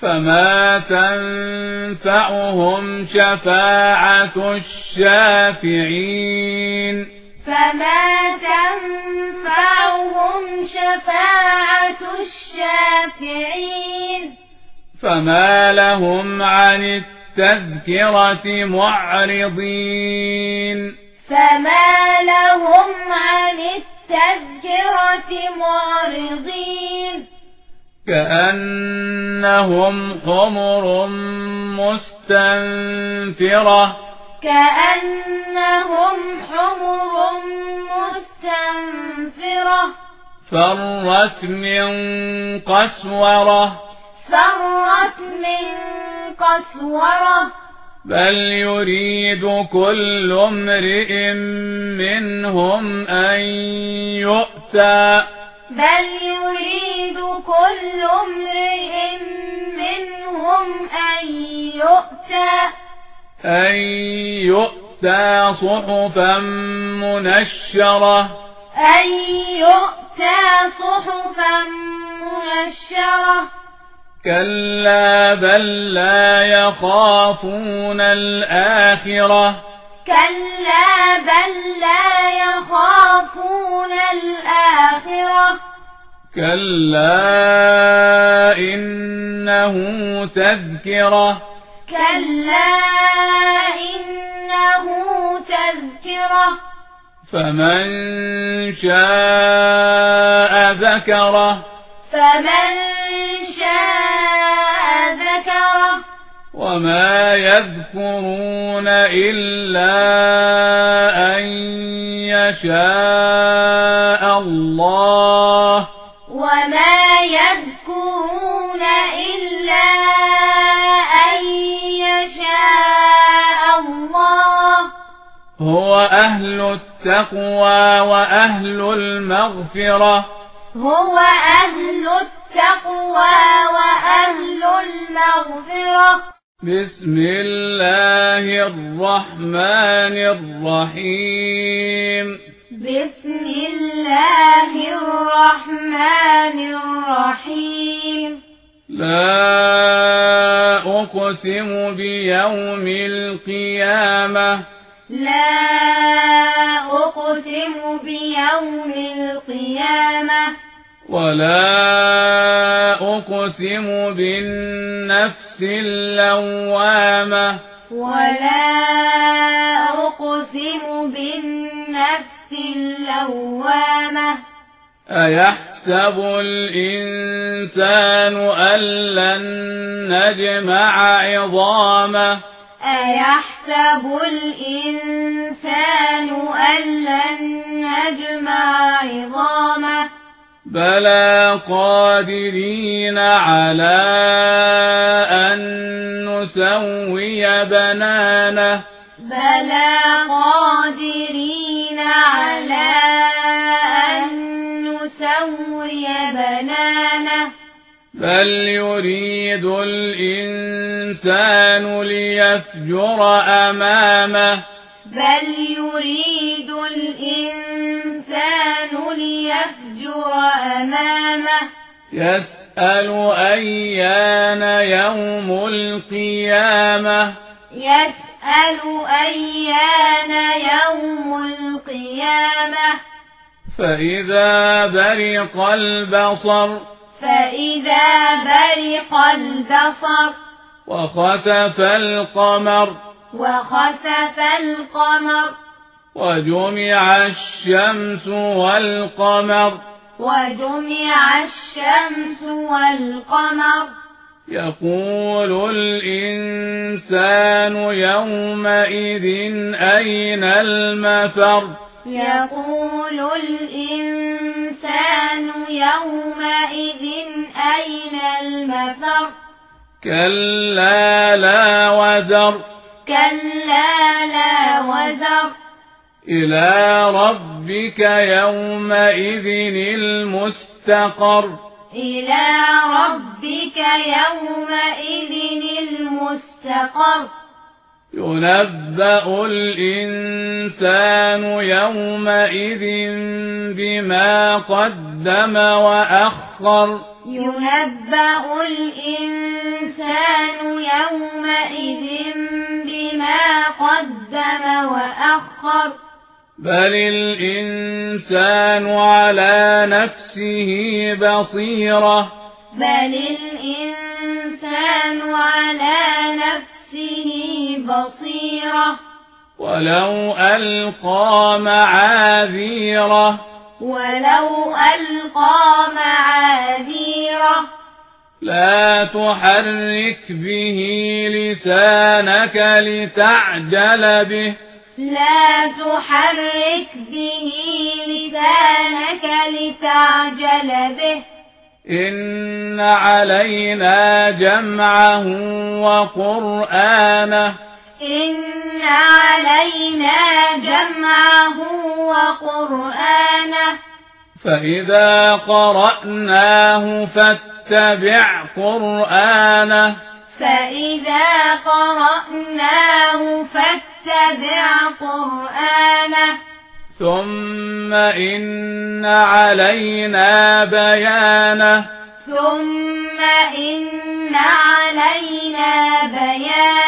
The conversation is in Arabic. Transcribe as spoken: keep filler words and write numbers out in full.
فما تنفعهم شفاعة الشافعين فما تنفعهم شفاعة الشافعين فما لهم عن التذكرة معرضين فما لهم عن التذكرة معرضين كأنهم حمر مستنفرة كأنهم حمر مستنفرة فرت من قسورة فرت من قسورة بل يريد كل امرئ منهم أن يؤتى بل يريد كل امرئ منهم أن يؤتى أن يؤتى صحفا منشرة أن يؤتى صحفا منشرة كلا بل لا يخافون الآخرة كلا بل لا يخافون الآخرة كلا إنه تذكرة كلا إنه تذكرة فمن شاء ذكره فمن شاء ذكره وما يذكرون إلا أن يشاء الله وما يذكرون إلا أن يشاء الله هو أهل التقوى وأهل المغفرة هو أهل التقوى وأهل المغفرة بسم الله الرحمن الرحيم بسم الله الرحمن الرحيم لا أقسم بيوم القيامة لا أقسم بيوم القيامة ولا أقسم بالنفس اللوامة ولا أقسم بالنفس اللوامة أيحسب الإنسان أن لن نجمع عظامه أيحسب الإنسان أن لن نجمع عظامه بلى قادرين على أن نسوي بنانه بلى قادرين على أن نسوي بنانه بل يريد الإنسان ليفجر أمامه بل يريد الإنسان ليفجر أمامه يسأل أيان يوم القيامة يسأل أيان يوم القيامة فإذا برق البصر فإذا برق البصر وخسف القمر وخسف القمر وجمع الشمس والقمر وجمع الشمس والقمر يقول الإنسان يومئذ أين المفر يقول الإنسان يومئذ أين المفر كلا لا وزر كلا لا وزر إلى ربك يومئذ المستقر إلى ربك يومئذ المستقر ينبأ الإنسان يومئذ بما قدم وأخر ينبأ الإنسان يسخر بل الإنسان على نفسه بصيرة بل الإنسان على نفسه بصيرة ولو ألقى معاذيره ولو ألقى معاذيره لا تحرك به لسانك لتعجل به لا تحرك به لسانك لتعجل به إن علينا جمعه وقرآنه إن علينا جمعه وقرآنه فإذا قرأناه فاتبع قرآنه فإذا قرأناه فاتبع قرآنه ثم إن علينا بيانه ثم إن علينا بيانه